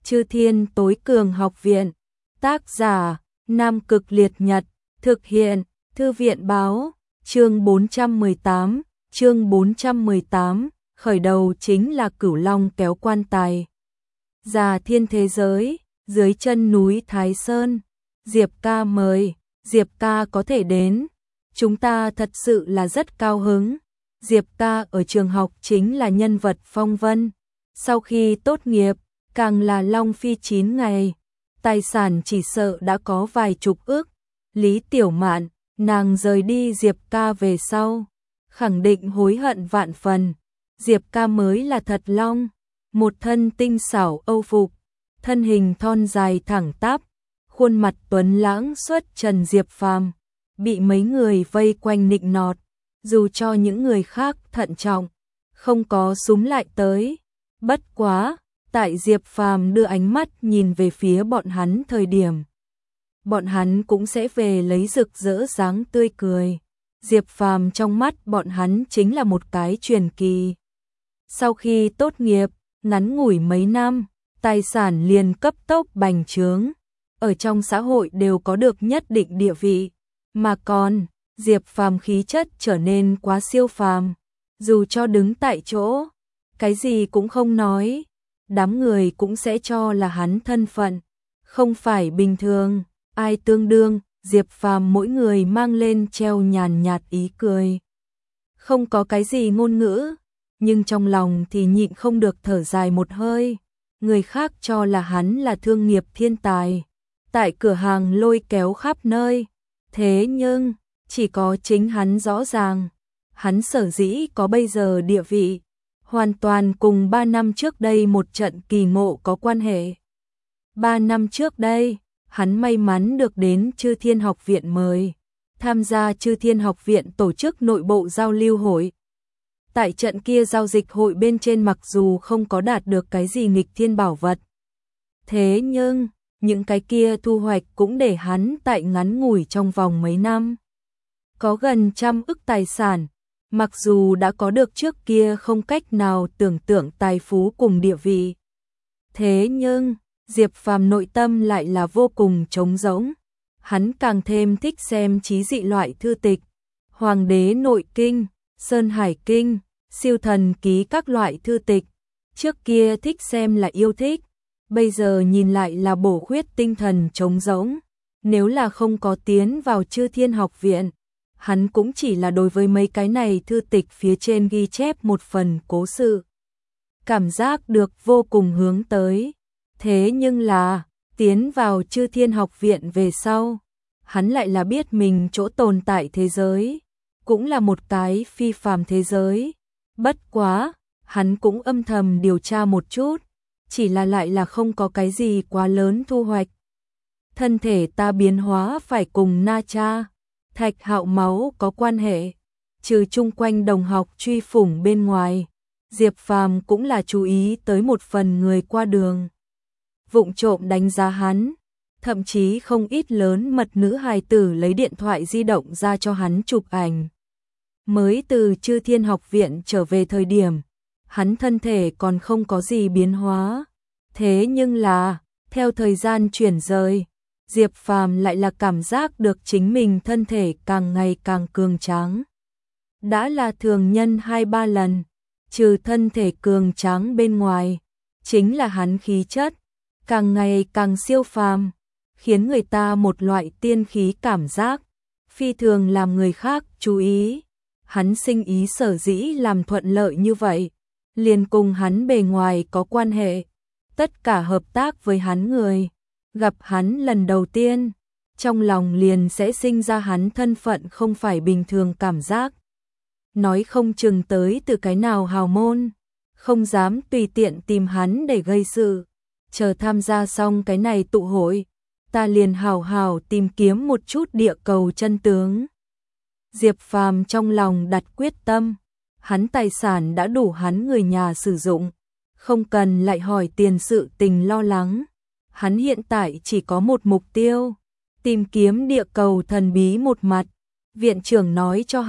Chư Thiên Tối Cường Học Viện. Tác giả: Nam Cực Liệt Nhật. Thực hiện: Thư viện báo. Chương 418, khởi đầu chính là Cửu Long kéo quan tài. Già thiên thế giới, dưới chân núi Thái Sơn. Diệp ca mời, Diệp ca có thể đến. Chúng ta thật sự là rất cao hứng. Diệp ca ở trường học chính là nhân vật phong vân. Sau khi tốt nghiệp, càng là long phi 9 ngày. Tài sản chỉ sợ đã có vài chục ức. Lý Tiểu Mạn, nàng rời đi Diệp ca về sau, khẳng định hối hận vạn phần. Diệp ca mới là thật long, một thân tinh xảo âu phục, thân hình thon dài thẳng tắp, khuôn mặt tuấn lãng xuất trần. Diệp Phàm bị mấy người vây quanh nịnh nọt, dù cho những người khác thận trọng, không có súm lại tới. Bất quá, tại Diệp Phàm đưa ánh mắt nhìn về phía bọn hắn thời điểm, bọn hắn cũng sẽ về lấy rực rỡ dáng tươi cười. Diệp Phàm trong mắt bọn hắn chính là một cái truyền kỳ. Sau khi tốt nghiệp, ngắn ngủi mấy năm, tài sản liền cấp tốc bành trướng, ở trong xã hội đều có được nhất định địa vị, mà còn Diệp Phàm khí chất trở nên quá siêu phàm, dù cho đứng tại chỗ, cái gì cũng không nói, đám người cũng sẽ cho là hắn thân phận không phải bình thường. Ai tương đương, Diệp Phàm mỗi người mang lên treo nhàn nhạt ý cười. Không có cái gì ngôn ngữ, nhưng trong lòng thì nhịn không được thở dài một hơi. Người khác cho là hắn là thương nghiệp thiên tài, tại cửa hàng lôi kéo khắp nơi. Thế nhưng, chỉ có chính hắn rõ ràng, hắn sở dĩ có bây giờ địa vị, hoàn toàn cùng 3 năm trước đây một trận kỳ ngộ có quan hệ. 3 năm trước đây, hắn may mắn được đến Chư Thiên Học Viện mời, tham gia Chư Thiên Học Viện tổ chức nội bộ giao lưu hội. Tại trận kia giao dịch hội bên trên mặc dù không có đạt được cái gì nghịch thiên bảo vật, thế nhưng, những cái kia thu hoạch cũng để hắn tại ngắn ngủi trong vòng mấy năm có gần 100 ức tài sản, mặc dù đã có được trước kia không cách nào tưởng tượng tài phú cùng địa vị. Thế nhưng, Diệp Phàm nội tâm lại là vô cùng trống rỗng. Hắn càng thêm thích xem chí dị loại thư tịch, Hoàng đế nội kinh, Sơn Hải kinh, siêu thần ký các loại thư tịch. Trước kia thích xem là yêu thích, bây giờ nhìn lại là bổ khuyết tinh thần trống rỗng. Nếu là không có tiến vào Chư Thiên Học Viện, hắn cũng chỉ là đối với mấy cái này thư tịch phía trên ghi chép một phần cố sự, cảm giác được vô cùng hướng tới. Thế nhưng là, tiến vào Chư Thiên Học Viện về sau, hắn lại là biết mình chỗ tồn tại thế giới, cũng là một cái phi phàm thế giới. Bất quá, hắn cũng âm thầm điều tra một chút, chỉ là lại là không có cái gì quá lớn thu hoạch. Thân thể ta biến hóa phải cùng Na Cha, Thạch Hạo máu có quan hệ, trừ chung quanh đồng học truy phủng bên ngoài, Diệp Phàm cũng là chú ý tới một phần người qua đường vụng trộm đánh giá hắn, thậm chí không ít lớn mật nữ hài tử lấy điện thoại di động ra cho hắn chụp ảnh. Mới từ Chư Thiên Học Viện trở về thời điểm, hắn thân thể còn không có gì biến hóa, thế nhưng là, theo thời gian chuyển rời, Diệp Phàm lại là cảm giác được chính mình thân thể càng ngày càng cường tráng. Đã là thường nhân 2-3 lần, trừ thân thể cường tráng bên ngoài, chính là hắn khí chất càng ngày càng siêu phàm, khiến người ta một loại tiên khí cảm giác, phi thường làm người khác chú ý. Hắn sinh ý sở dĩ làm thuận lợi như vậy, liền cùng hắn bề ngoài có quan hệ. Tất cả hợp tác với hắn người, gặp hắn lần đầu tiên, trong lòng liền sẽ sinh ra hắn thân phận không phải bình thường cảm giác. Nói không chừng tới từ cái nào hào môn, không dám tùy tiện tìm hắn để gây sự. Chờ tham gia xong cái này tụ hội, ta liền hào hào tìm kiếm một chút địa cầu chân tướng. Diệp Phàm trong lòng đặt quyết tâm, hắn tài sản đã đủ hắn người nhà sử dụng, không cần lại hỏi tiền sự tình lo lắng. Hắn hiện tại chỉ có một mục tiêu, tìm kiếm địa cầu thần bí một mặt. Viện trưởng nói cho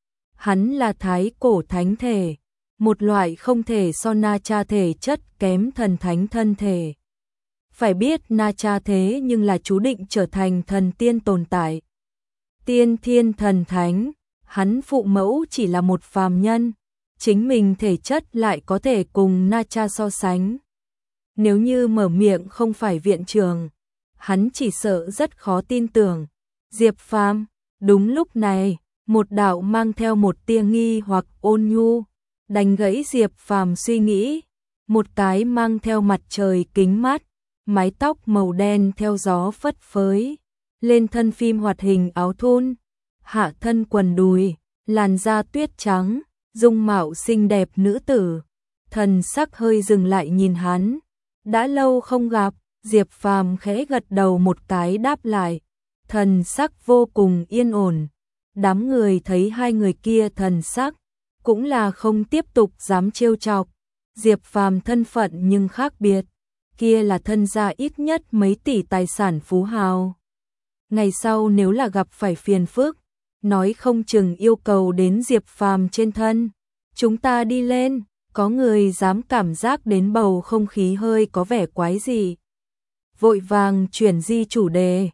hắn là thái cổ thánh thể, một loại không thể so Na Cha thể chất kém thần thánh thân thể. Phải biết Na Cha thế nhưng là chú định trở thành thần tiên tồn tại. Tiên thiên thần thánh, hắn phụ mẫu chỉ là một phàm nhân, chính mình thể chất lại có thể cùng Na Cha so sánh. Nếu như mở miệng không phải viện trưởng, hắn chỉ sợ rất khó tin tưởng. Diệp Phàm, đúng lúc này, một đạo mang theo một tia nghi hoặc ôn nhu, đánh gãy Diệp Phàm suy nghĩ. Một cái mang theo mặt trời kính mát, mái tóc màu đen theo gió phất phới, lên thân phim hoạt hình áo thun, hạ thân quần đùi, làn da tuyết trắng, dung mạo xinh đẹp nữ tử. Thần sắc hơi dừng lại nhìn hắn. Đã lâu không gặp, Diệp Phàm khẽ gật đầu một cái đáp lại. Thần sắc vô cùng yên ổn. Đám người thấy hai người kia thần sắc, cũng là không tiếp tục dám trêu chọc. Diệp Phàm thân phận nhưng khác biệt, kia là thân gia ít nhất mấy tỷ tài sản phú hào. Ngày sau nếu là gặp phải phiền phức, nói không chừng yêu cầu đến Diệp Phàm trên thân. Chúng ta đi lên, có người dám cảm giác đến bầu không khí hơi có vẻ quái gì. Vội vàng chuyển di chủ đề.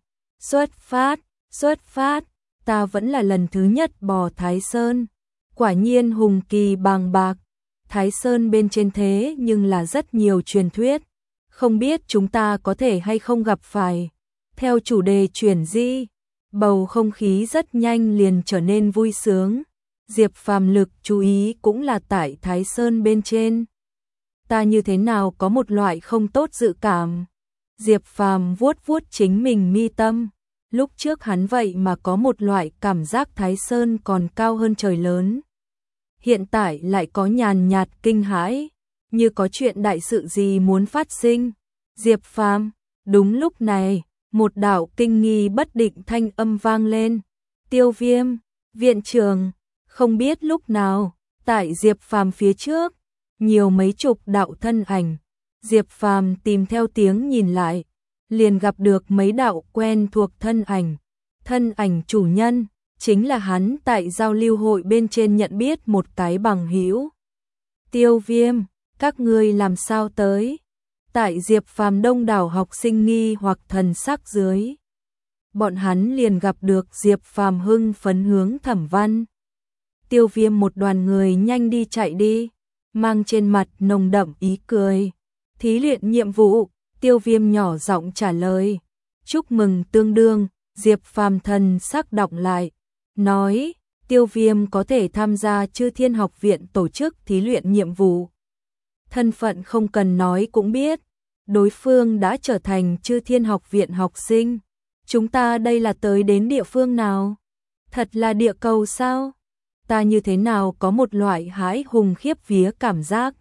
Xuất phát, ta vẫn là lần thứ nhất bò Thái Sơn. Quả nhiên hùng kỳ bàng bạc. Thái Sơn bên trên thế nhưng là rất nhiều truyền thuyết. Không biết chúng ta có thể hay không gặp phải. Theo chủ đề chuyển di, bầu không khí rất nhanh liền trở nên vui sướng. Diệp Phàm lực chú ý cũng là tại Thái Sơn bên trên. Ta như thế nào có một loại không tốt dự cảm. Diệp Phàm vuốt vuốt chính mình mi tâm. Lúc trước hắn vậy mà có một loại cảm giác Thái Sơn còn cao hơn trời lớn. Hiện tại lại có nhàn nhạt kinh hãi, như có chuyện đại sự gì muốn phát sinh. Diệp Phàm, đúng lúc này, một đạo kinh nghi bất định thanh âm vang lên. Tiêu Viêm, viện trưởng. Không biết lúc nào, tại Diệp Phàm phía trước, nhiều mấy chục đạo thân ảnh. Diệp Phàm tìm theo tiếng nhìn lại, liền gặp được mấy đạo quen thuộc thân ảnh. Thân ảnh chủ nhân, chính là hắn tại giao lưu hội bên trên nhận biết một cái bằng hữu. Tiêu Viêm, các ngươi làm sao tới? Tại Diệp Phàm đông đảo học sinh nghi hoặc thần sắc dưới. Bọn hắn liền gặp được Diệp Phàm hưng phấn hướng Thẩm Văn. Tiêu Viêm một đoàn người nhanh đi chạy đi, mang trên mặt nồng đậm ý cười. Thí luyện nhiệm vụ, Tiêu Viêm nhỏ giọng trả lời. Chúc mừng tương đương, Diệp Phàm thần sắc đọc lại. Nói, Tiêu Viêm có thể tham gia Chư Thiên Học Viện tổ chức thí luyện nhiệm vụ. Thân phận không cần nói cũng biết, đối phương đã trở thành Chư Thiên Học Viện học sinh. Chúng ta đây là tới đến địa phương nào? Thật là địa cầu sao? Ta như thế nào có một loại hãi hùng khiếp vía cảm giác.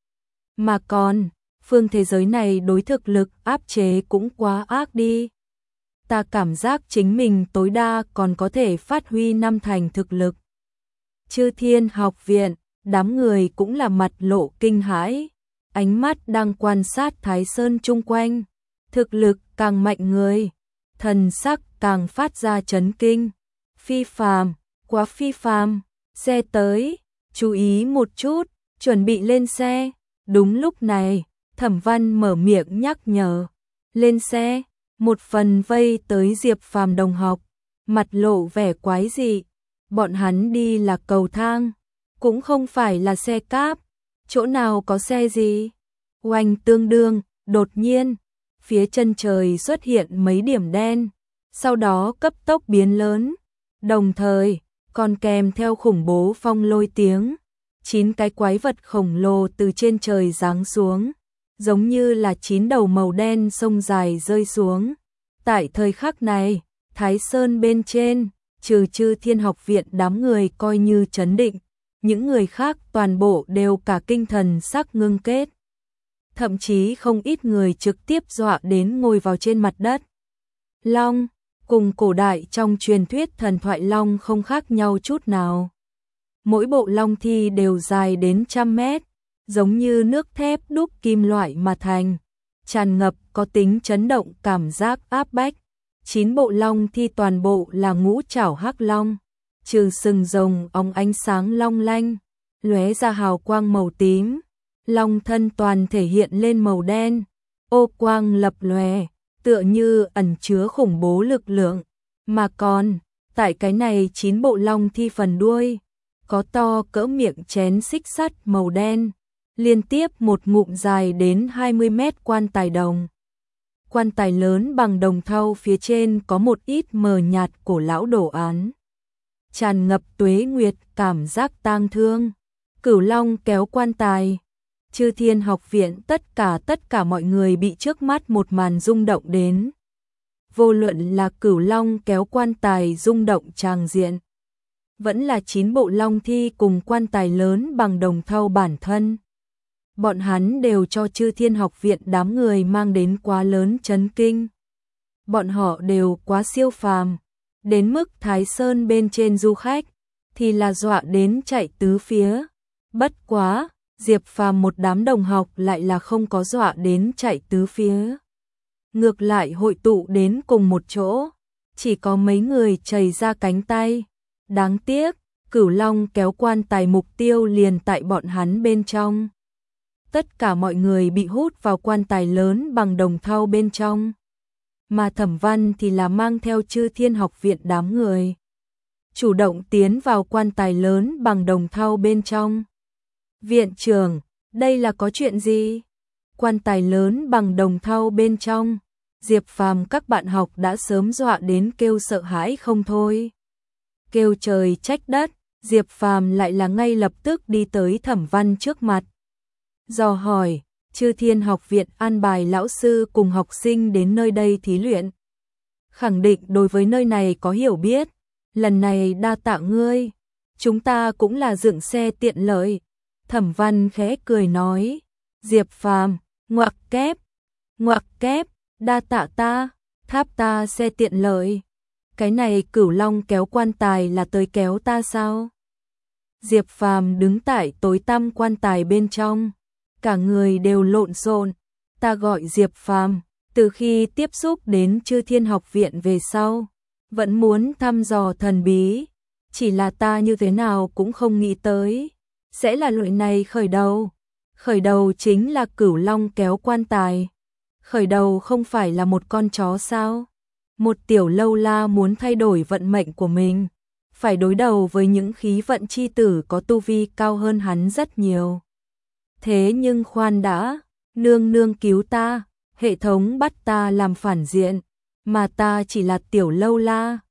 Mà còn, phương thế giới này đối thực lực áp chế cũng quá ác đi. Ta cảm giác chính mình tối đa còn có thể phát huy năm thành thực lực. Chư Thiên Học Viện, đám người cũng là mặt lộ kinh hãi, ánh mắt đang quan sát Thái Sơn chung quanh. Thực lực càng mạnh người, thần sắc càng phát ra chấn kinh. Phi phàm, quá phi phàm. Xe tới, chú ý một chút, chuẩn bị lên xe. Đúng lúc này, Thẩm Văn mở miệng nhắc nhở. Lên xe, một phần vây tới Diệp Phàm đồng học, mặt lộ vẻ quái dị. Bọn hắn đi là cầu thang, cũng không phải là xe cáp. Chỗ nào có xe gì? Oanh tương đương, đột nhiên, phía chân trời xuất hiện mấy điểm đen, sau đó cấp tốc biến lớn. Đồng thời, còn kèm theo khủng bố phong lôi tiếng. 9 cái quái vật khổng lồ từ trên trời giáng xuống, giống như là 9 đầu màu đen sông dài rơi xuống. Tại thời khắc này, Thái Sơn bên trên, trừ Chư Thiên Học Viện đám người coi như trấn định, những người khác toàn bộ đều cả kinh thần sắc ngưng kết. Thậm chí không ít người trực tiếp dọa đến ngồi vào trên mặt đất. Long, cùng cổ đại trong truyền thuyết thần thoại long không khác nhau chút nào. Mỗi bộ long thi đều dài đến 100 mét, giống như nước thép đúc kim loại mà thành, tràn ngập có tính chấn động cảm giác áp bách. 9 bộ long thi toàn bộ là ngũ trảo hắc long, trừ sừng rồng óng ánh sáng long lanh, lóe ra hào quang màu tím. Long thân toàn thể hiện lên màu đen, ô quang lập lòe, tựa như ẩn chứa khủng bố lực lượng, mà còn, tại cái này 9 bộ long thi phần đuôi, có to cỡ miệng chén xích sắt màu đen, liên tiếp một ngụm dài đến 20 mét quan tài đồng. Quan tài lớn bằng đồng thau phía trên có một ít mờ nhạt cổ lão đồ án. Tràn ngập tuế nguyệt cảm giác tang thương. Cửu long kéo quan tài. Chư Thiên Học Viện tất cả mọi người bị trước mắt một màn rung động đến. Vô luận là cửu long kéo quan tài rung động tràng diện, vẫn là 9 bộ long thi cùng quan tài lớn bằng đồng thau bản thân. Bọn hắn đều cho Chư Thiên Học Viện đám người mang đến quá lớn chấn kinh. Bọn họ đều quá siêu phàm, đến mức Thái Sơn bên trên du khách thì là dọa đến chạy tứ phía. Bất quá, Diệp Phàm một đám đồng học lại là không có dọa đến chạy tứ phía. Ngược lại hội tụ đến cùng một chỗ, chỉ có mấy người chảy ra cánh tay. Đáng tiếc, cửu long kéo quan tài mục tiêu liền tại bọn hắn bên trong. Tất cả mọi người bị hút vào quan tài lớn bằng đồng thau bên trong. Mà Thẩm Văn thì là mang theo Chư Thiên Học Viện đám người, chủ động tiến vào quan tài lớn bằng đồng thau bên trong. Viện trưởng, đây là có chuyện gì? Quan tài lớn bằng đồng thau bên trong, Diệp Phàm các bạn học đã sớm dọa đến kêu sợ hãi không thôi. Kêu trời trách đất, Diệp Phàm lại là ngay lập tức đi tới Thẩm Văn trước mặt. Dò hỏi, Chư Thiên Học Viện an bài lão sư cùng học sinh đến nơi đây thí luyện. Khẳng định đối với nơi này có hiểu biết, lần này đa tạ ngươi, chúng ta cũng là dựng xe tiện lợi. Thẩm Văn khẽ cười nói, Diệp Phàm, ngoặc kép, đa tạ ta, tháp ta xe tiện lợi. Cái này cửu long kéo quan tài là tới kéo ta sao? Diệp Phàm đứng tại tối tăm quan tài bên trong, cả người đều lộn xộn. Ta gọi Diệp Phàm, từ khi tiếp xúc đến Chư Thiên Học Viện về sau, vẫn muốn thăm dò thần bí, chỉ là ta như thế nào cũng không nghĩ tới sẽ là loại này khởi đầu. Khởi đầu chính là cửu long kéo quan tài. Khởi đầu không phải là một con chó sao? Một tiểu lâu la muốn thay đổi vận mệnh của mình, phải đối đầu với những khí vận chi tử có tu vi cao hơn hắn rất nhiều. Thế nhưng khoan đã, nương nương cứu ta, hệ thống bắt ta làm phản diện, mà ta chỉ là tiểu lâu la,